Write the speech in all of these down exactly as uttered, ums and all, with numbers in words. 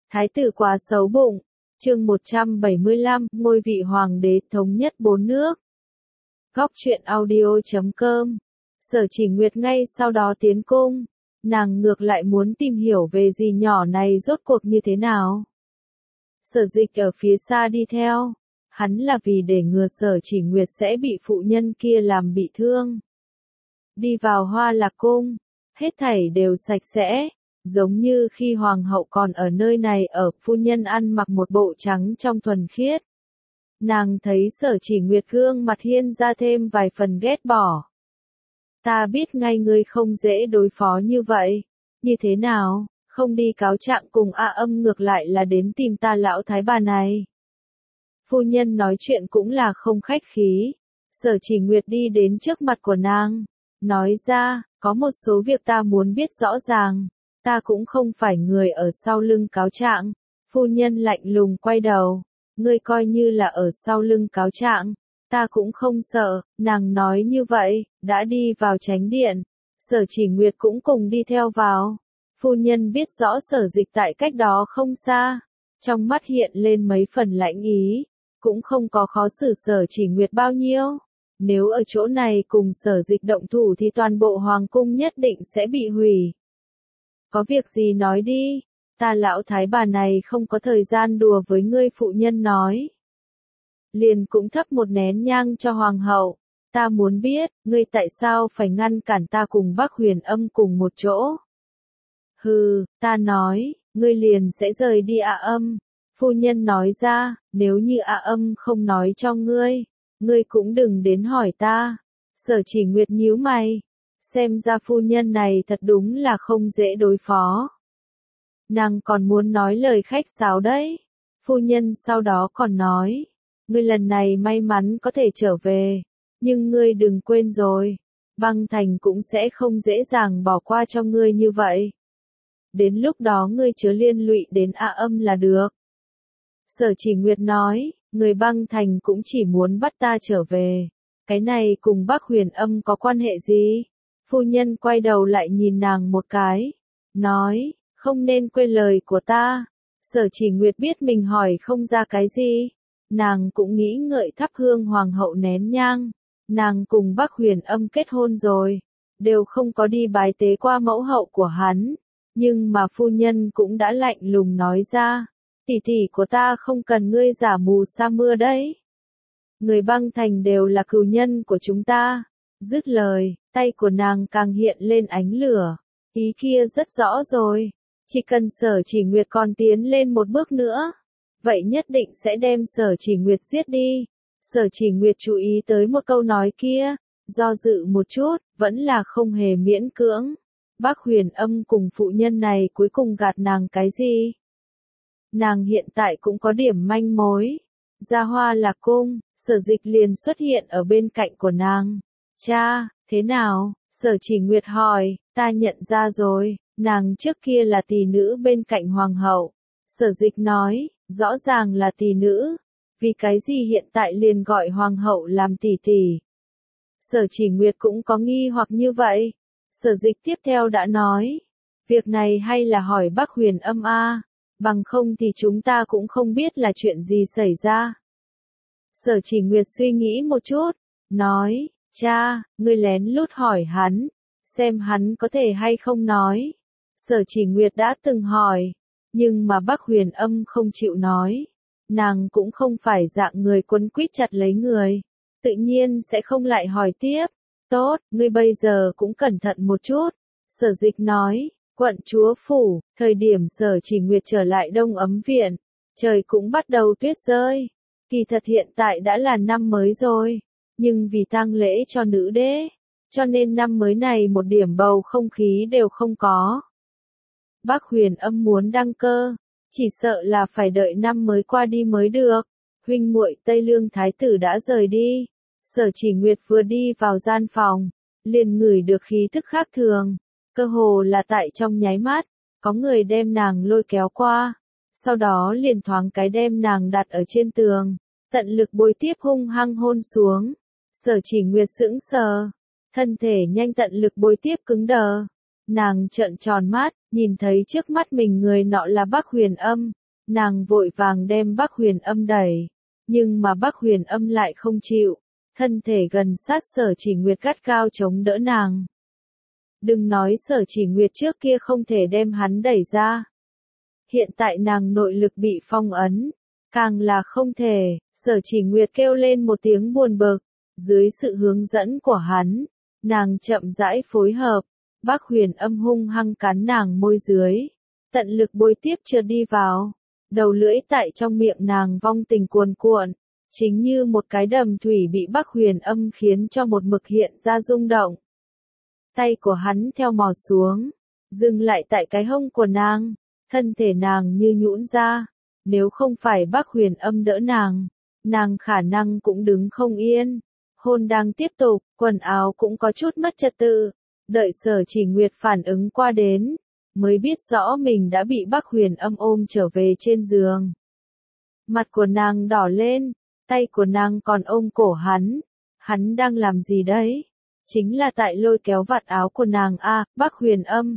Thái tử quá xấu bụng. Chương một trăm bảy mươi lăm, ngôi vị hoàng đế thống nhất bốn nước. Góc truyện audio chấm com. Sở Chỉ Nguyệt ngay sau đó tiến cung, nàng ngược lại muốn tìm hiểu về dì nhỏ này rốt cuộc như thế nào. Sở Dịch ở phía xa đi theo, hắn là vì để ngừa Sở Chỉ Nguyệt sẽ bị phụ nhân kia làm bị thương. Đi vào Hoa Lạc cung, hết thảy đều sạch sẽ, giống như khi hoàng hậu còn ở nơi này ở, phu nhân ăn mặc một bộ trắng trong thuần khiết. Nàng thấy Sở Chỉ Nguyệt gương mặt hiên ra thêm vài phần ghét bỏ. Ta biết ngay ngươi không dễ đối phó như vậy, như thế nào, không đi cáo trạng cùng A Âm ngược lại là đến tìm ta lão thái bà này. Phu nhân nói chuyện cũng là không khách khí. Sở Chỉ Nguyệt đi đến trước mặt của nàng, nói ra, có một số việc ta muốn biết rõ ràng, ta cũng không phải người ở sau lưng cáo trạng. Phu nhân lạnh lùng quay đầu, ngươi coi như là ở sau lưng cáo trạng, ta cũng không sợ. Nàng nói như vậy, đã đi vào chánh điện, Sở Chỉ Nguyệt cũng cùng đi theo vào. Phu nhân biết rõ Sở Dịch tại cách đó không xa, trong mắt hiện lên mấy phần lãnh ý, cũng không có khó xử Sở Chỉ Nguyệt bao nhiêu. Nếu ở chỗ này cùng Sở Dịch động thủ thì toàn bộ hoàng cung nhất định sẽ bị hủy. Có việc gì nói đi, ta lão thái bà này không có thời gian đùa với ngươi, phụ nhân nói. Liền cũng thắp một nén nhang cho hoàng hậu, ta muốn biết, ngươi tại sao phải ngăn cản ta cùng Bắc Huyền Âm cùng một chỗ. Hừ, ta nói, ngươi liền sẽ rời đi A Âm. Phu nhân nói ra, nếu như A Âm không nói cho ngươi, ngươi cũng đừng đến hỏi ta. Sở Chỉ Nguyệt nhíu mày, xem ra phu nhân này thật đúng là không dễ đối phó. Nàng còn muốn nói lời khách sáo đấy. Phu nhân sau đó còn nói, ngươi lần này may mắn có thể trở về, nhưng ngươi đừng quên rồi, băng thành cũng sẽ không dễ dàng bỏ qua cho ngươi như vậy. Đến lúc đó ngươi chớ liên lụy đến A Âm là được. Sở Chỉ Nguyệt nói, người băng thành cũng chỉ muốn bắt ta trở về, cái này cùng Bắc Huyền Âm có quan hệ gì? Phu nhân quay đầu lại nhìn nàng một cái, nói, không nên quên lời của ta. Sở Chỉ Nguyệt biết mình hỏi không ra cái gì, nàng cũng nghĩ ngợi thắp hương hoàng hậu nén nhang. Nàng cùng Bắc Huyền Âm kết hôn rồi, đều không có đi bái tế qua mẫu hậu của hắn, nhưng mà phu nhân cũng đã lạnh lùng nói ra, tỷ tỷ của ta không cần ngươi giả mù sa mưa đấy. Người băng thành đều là cừu nhân của chúng ta. Dứt lời, tay của nàng càng hiện lên ánh lửa, ý kia rất rõ rồi, chỉ cần Sở Chỉ Nguyệt còn tiến lên một bước nữa, vậy nhất định sẽ đem Sở Chỉ Nguyệt giết đi. Sở Chỉ Nguyệt chú ý tới một câu nói kia, do dự một chút, vẫn là không hề miễn cưỡng. Bắc Huyền Âm cùng phụ nhân này cuối cùng gạt nàng cái gì? Nàng hiện tại cũng có điểm manh mối. Ra Hoa Lạc cung, Sở Dịch liền xuất hiện ở bên cạnh của nàng. Cha, thế nào? Sở Chỉ Nguyệt hỏi, ta nhận ra rồi, nàng trước kia là tỷ nữ bên cạnh hoàng hậu. Sở Dịch nói, rõ ràng là tỷ nữ, vì cái gì hiện tại liền gọi hoàng hậu làm tỷ tỷ? Sở Chỉ Nguyệt cũng có nghi hoặc như vậy. Sở Dịch tiếp theo đã nói, việc này hay là hỏi Bắc Huyền Âm a, bằng không thì chúng ta cũng không biết là chuyện gì xảy ra. Sở Chỉ Nguyệt suy nghĩ một chút, nói, cha, ngươi lén lút hỏi hắn, xem hắn có thể hay không nói. Sở Chỉ Nguyệt đã từng hỏi, nhưng mà Bắc Huyền Âm không chịu nói. Nàng cũng không phải dạng người quấn quýt chặt lấy người, tự nhiên sẽ không lại hỏi tiếp. Tốt, ngươi bây giờ cũng cẩn thận một chút. Sở Dịch nói, quận chúa phủ, thời điểm Sở Chỉ Nguyệt trở lại Đông Ấm viện, trời cũng bắt đầu tuyết rơi. Kỳ thật hiện tại đã là năm mới rồi, nhưng vì tang lễ cho nữ đế, cho nên năm mới này một điểm bầu không khí đều không có. Bắc Huyền Âm muốn đăng cơ, chỉ sợ là phải đợi năm mới qua đi mới được. Huynh muội Tây Lương thái tử đã rời đi. Sở Chỉ Nguyệt vừa đi vào gian phòng, liền ngửi được khí thức khác thường, cơ hồ là tại trong nháy mắt, có người đem nàng lôi kéo qua, sau đó liền thoáng cái đem nàng đặt ở trên tường, tận lực bối tiếp hung hăng hôn xuống. Sở Chỉ Nguyệt sững sờ, thân thể nhanh tận lực bối tiếp cứng đờ. Nàng trợn tròn mắt, nhìn thấy trước mắt mình người nọ là Bắc Huyền Âm, Nàng vội vàng đem Bắc Huyền Âm đẩy, nhưng mà Bắc Huyền Âm lại không chịu, thân thể gần sát Sở Chỉ Nguyệt gắt cao chống đỡ nàng. Đừng nói Sở Chỉ Nguyệt trước kia không thể đem hắn đẩy ra. Hiện tại nàng nội lực bị phong ấn, càng là không thể. Sở Chỉ Nguyệt kêu lên một tiếng buồn bực, dưới sự hướng dẫn của hắn, nàng chậm rãi phối hợp, Bắc Huyền Âm hung hăng cắn nàng môi dưới, tận lực bôi tiếp trượt đi vào, đầu lưỡi tại trong miệng nàng vong tình cuồn cuộn, chính như một cái đầm thủy bị Bắc Huyền Âm khiến cho một mực hiện ra rung động. Tay của hắn theo mò xuống, dừng lại tại cái hông của nàng, thân thể nàng như nhũn ra, nếu không phải Bắc Huyền Âm đỡ nàng, nàng khả năng cũng đứng không yên. Hôn đang tiếp tục, quần áo cũng có chút mất trật tự, đợi Sở Chỉ Nguyệt phản ứng qua đến, mới biết rõ mình đã bị Bắc Huyền Âm ôm trở về trên giường. Mặt của nàng đỏ lên, tay của nàng còn ôm cổ hắn, hắn đang làm gì đấy? Chính là tại lôi kéo vạt áo của nàng a, à, Bắc Huyền Âm.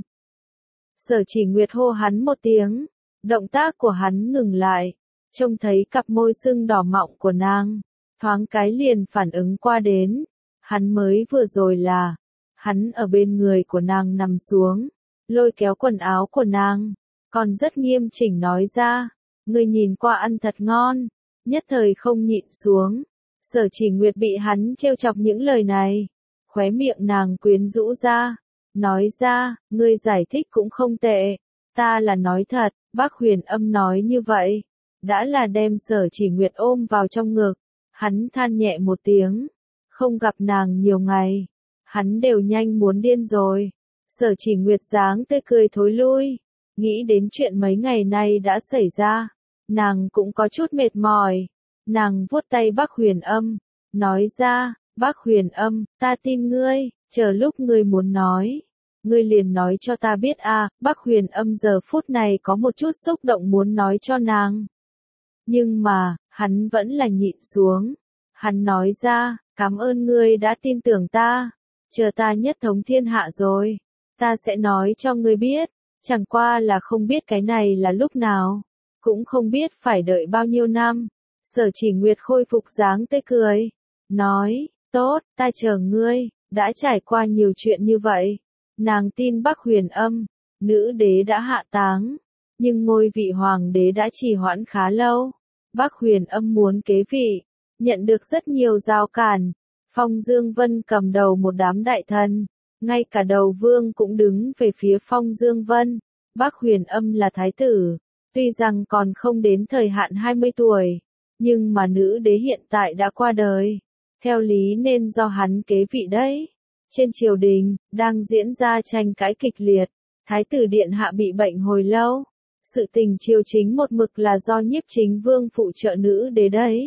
Sở Chỉ Nguyệt hô hắn một tiếng, động tác của hắn ngừng lại, trông thấy cặp môi sưng đỏ mọng của nàng, thoáng cái liền phản ứng qua đến, hắn mới vừa rồi là, hắn ở bên người của nàng nằm xuống, lôi kéo quần áo của nàng, còn rất nghiêm chỉnh nói ra, người nhìn qua ăn thật ngon, nhất thời không nhịn xuống. Sở Chỉ Nguyệt bị hắn trêu chọc những lời này, khóe miệng nàng quyến rũ ra, nói ra, ngươi giải thích cũng không tệ, ta là nói thật. Bắc Huyền Âm nói như vậy, đã là đem Sở Chỉ Nguyệt ôm vào trong ngực, hắn than nhẹ một tiếng, không gặp nàng nhiều ngày, hắn đều nhanh muốn điên rồi. Sở Chỉ Nguyệt dáng tươi cười thối lui, nghĩ đến chuyện mấy ngày nay đã xảy ra, nàng cũng có chút mệt mỏi, nàng vuốt tay Bắc Huyền Âm, nói ra, Bắc Huyền Âm, ta tin ngươi, chờ lúc ngươi muốn nói. Ngươi liền nói cho ta biết a, à, Bắc Huyền Âm giờ phút này có một chút xúc động muốn nói cho nàng. Nhưng mà, hắn vẫn là nhịn xuống. Hắn nói ra, cảm ơn ngươi đã tin tưởng ta. Chờ ta nhất thống thiên hạ rồi, ta sẽ nói cho ngươi biết. Chẳng qua là không biết cái này là lúc nào, cũng không biết phải đợi bao nhiêu năm. Sở Chỉ Nguyệt khôi phục dáng tươi cười, nói, tốt, ta chờ ngươi, đã trải qua nhiều chuyện như vậy. Nàng tin Bắc Huyền Âm, nữ đế đã hạ táng, nhưng ngôi vị hoàng đế đã trì hoãn khá lâu. Bắc Huyền Âm muốn kế vị, nhận được rất nhiều rào cản. Phong Dương Vân cầm đầu một đám đại thần, ngay cả đầu vương cũng đứng về phía Phong Dương Vân. Bắc Huyền Âm là thái tử, tuy rằng còn không đến thời hạn hai mươi tuổi, nhưng mà nữ đế hiện tại đã qua đời, theo lý nên do hắn kế vị đấy. Trên triều đình, đang diễn ra tranh cãi kịch liệt, Thái tử Điện Hạ bị bệnh hồi lâu. Sự tình triều chính một mực là do Nhiếp Chính Vương phụ trợ nữ đế đấy.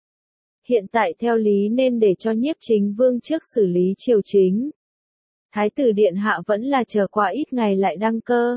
Hiện tại theo lý nên để cho Nhiếp Chính Vương trước xử lý triều chính. Thái tử Điện Hạ vẫn là chờ qua ít ngày lại đăng cơ.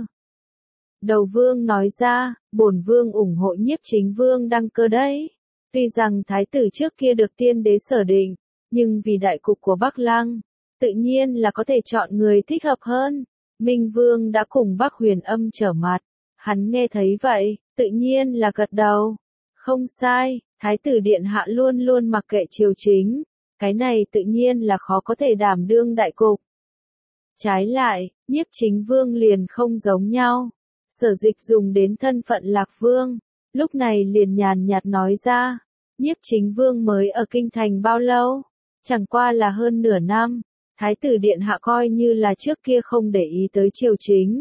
Đầu vương nói ra, bổn vương ủng hộ Nhiếp Chính Vương đăng cơ đấy. Tuy rằng thái tử trước kia được tiên đế sở định, nhưng vì đại cục của Bắc Lăng, tự nhiên là có thể chọn người thích hợp hơn. Minh Vương đã cùng Bắc Huyền Âm trở mặt, hắn nghe thấy vậy, tự nhiên là gật đầu. Không sai, Thái tử Điện Hạ luôn luôn mặc kệ triều chính, cái này tự nhiên là khó có thể đảm đương đại cục. Trái lại, Nhiếp Chính Vương liền không giống nhau. Sở Dịch dùng đến thân phận Lạc Vương, lúc này liền nhàn nhạt nói ra, Nhiếp Chính Vương mới ở kinh thành bao lâu? Chẳng qua là hơn nửa năm. Thái tử Điện Hạ coi như là trước kia không để ý tới triều chính.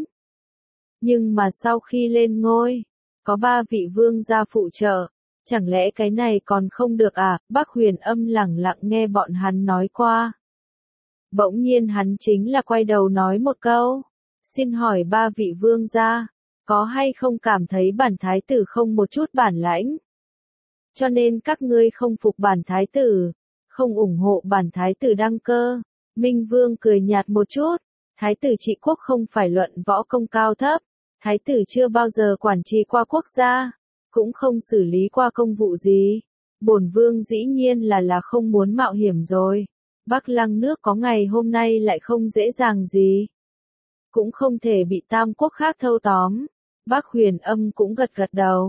Nhưng mà sau khi lên ngôi, có ba vị vương gia phụ trợ, chẳng lẽ cái này còn không được à? Bắc Huyền Âm lẳng lặng nghe bọn hắn nói qua. Bỗng nhiên hắn chính là quay đầu nói một câu, xin hỏi ba vị vương gia, có hay không cảm thấy bản thái tử không một chút bản lãnh? Cho nên các ngươi không phục bản thái tử, không ủng hộ bản thái tử đăng cơ. Minh Vương cười nhạt một chút, thái tử trị quốc không phải luận võ công cao thấp, thái tử chưa bao giờ quản trị qua quốc gia, cũng không xử lý qua công vụ gì. Bổn vương dĩ nhiên là là không muốn mạo hiểm rồi. Bắc Lăng nước có ngày hôm nay lại không dễ dàng gì. Cũng không thể bị tam quốc khác thâu tóm. Bắc Huyền Âm cũng gật gật đầu.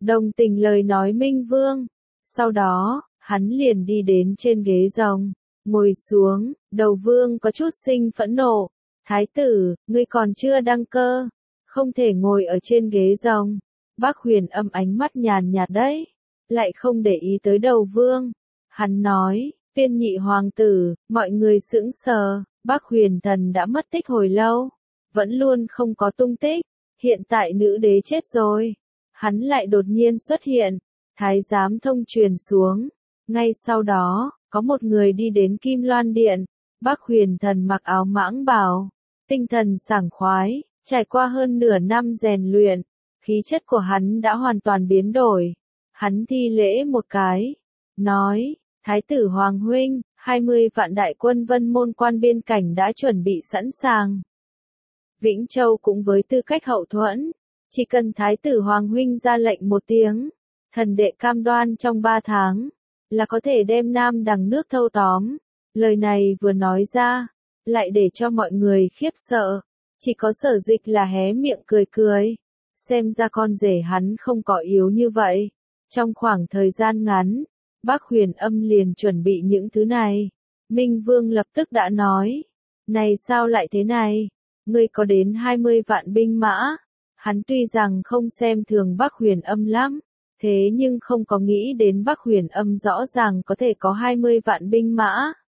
Đồng tình lời nói Minh Vương. Sau đó, hắn liền đi đến trên ghế rồng, ngồi xuống, Đầu Vương có chút sinh phẫn nộ. Thái tử, ngươi còn chưa đăng cơ, không thể ngồi ở trên ghế rồng. Bác Huyền Âm ánh mắt nhàn nhạt đấy, lại không để ý tới Đầu Vương. Hắn nói, Viên nhị hoàng tử, mọi người sững sờ, Bác Huyền Thần đã mất tích hồi lâu, vẫn luôn không có tung tích, hiện tại nữ đế chết rồi. Hắn lại đột nhiên xuất hiện, thái giám thông truyền xuống. Ngay sau đó, có một người đi đến Kim Loan Điện, Bác Huyền Thần mặc áo mãng bào, tinh thần sảng khoái, trải qua hơn nửa năm rèn luyện, khí chất của hắn đã hoàn toàn biến đổi. Hắn thi lễ một cái, nói, Thái tử Hoàng huynh, hai mươi vạn đại quân Vân Môn quan biên cảnh đã chuẩn bị sẵn sàng. Vĩnh Châu cũng với tư cách hậu thuẫn, chỉ cần Thái tử Hoàng huynh ra lệnh một tiếng, thần đệ cam đoan trong ba tháng, là có thể đem Nam Đằng nước thâu tóm. Lời này vừa nói ra, lại để cho mọi người khiếp sợ, chỉ có Sở Dịch là hé miệng cười cười, xem ra con rể hắn không có yếu như vậy. Trong khoảng thời gian ngắn, Bác Huyền Âm liền chuẩn bị những thứ này. Minh Vương lập tức đã nói, này sao lại thế này, ngươi có đến hai mươi vạn binh mã. Hắn tuy rằng không xem thường Bác Huyền Âm lắm, thế nhưng không có nghĩ đến Bác Huyền Âm rõ ràng có thể có hai mươi vạn binh mã.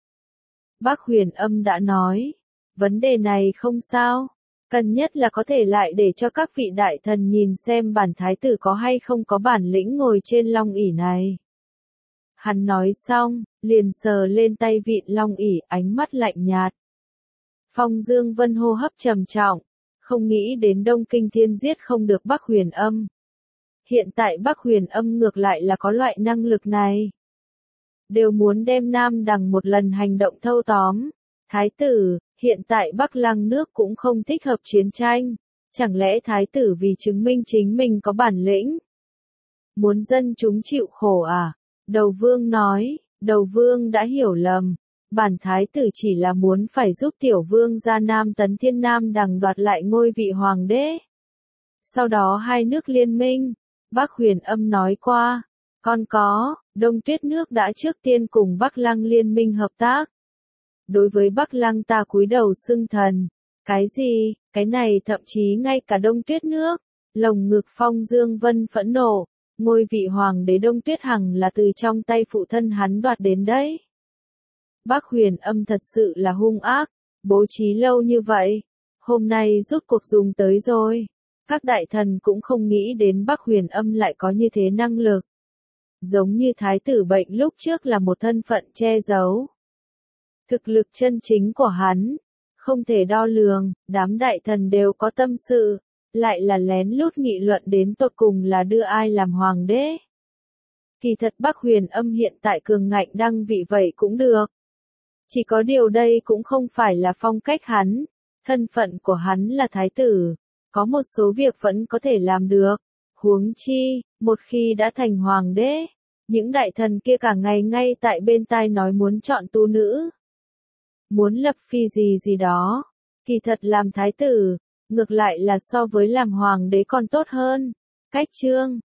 Bác Huyền Âm đã nói, vấn đề này không sao, cần nhất là có thể lại để cho các vị đại thần nhìn xem bản thái tử có hay không có bản lĩnh ngồi trên long ỷ này. Hắn nói xong, liền sờ lên tay vịn long ỷ, ánh mắt lạnh nhạt. Phong Dương Vân hô hấp trầm trọng, không nghĩ đến Đông Kinh Thiên giết không được Bác Huyền Âm. Hiện tại Bác Huyền Âm ngược lại là có loại năng lực này. Đều muốn đem Nam Đằng một lần hành động thâu tóm. Thái tử, hiện tại Bắc Lăng nước cũng không thích hợp chiến tranh. Chẳng lẽ thái tử vì chứng minh chính mình có bản lĩnh? Muốn dân chúng chịu khổ à? Đầu Vương nói, Đầu Vương đã hiểu lầm. Bản thái tử chỉ là muốn phải giúp tiểu vương gia Nam Tấn Thiên Nam Đằng đoạt lại ngôi vị hoàng đế. Sau đó hai nước liên minh, Bác Huyền Âm nói qua, còn có, Đông Tuyết nước đã trước tiên cùng Bắc Lăng liên minh hợp tác. Đối với Bắc Lăng ta cúi đầu xưng thần. Cái gì, cái này thậm chí ngay cả Đông Tuyết nước. Lồng ngực Phong Dương Vân phẫn nộ, ngôi vị hoàng đế Đông Tuyết Hằng là từ trong tay phụ thân hắn đoạt đến đấy. Bác Huyền Âm thật sự là hung ác, bố trí lâu như vậy, hôm nay rút cuộc dùng tới rồi. Các đại thần cũng không nghĩ đến Bác Huyền Âm lại có như thế năng lực. Giống như thái tử bệnh lúc trước là một thân phận che giấu. Thực lực chân chính của hắn, không thể đo lường, đám đại thần đều có tâm sự, lại là lén lút nghị luận đến tột cùng là đưa ai làm hoàng đế. Kỳ thật Bác Huyền Âm hiện tại cường ngạnh đăng vị vậy cũng được. Chỉ có điều đây cũng không phải là phong cách hắn, thân phận của hắn là thái tử, có một số việc vẫn có thể làm được. Huống chi, một khi đã thành hoàng đế, những đại thần kia cả ngày ngay tại bên tai nói muốn chọn tu nữ, muốn lập phi gì gì đó. Kỳ thật làm thái tử, ngược lại là so với làm hoàng đế còn tốt hơn. Cách chương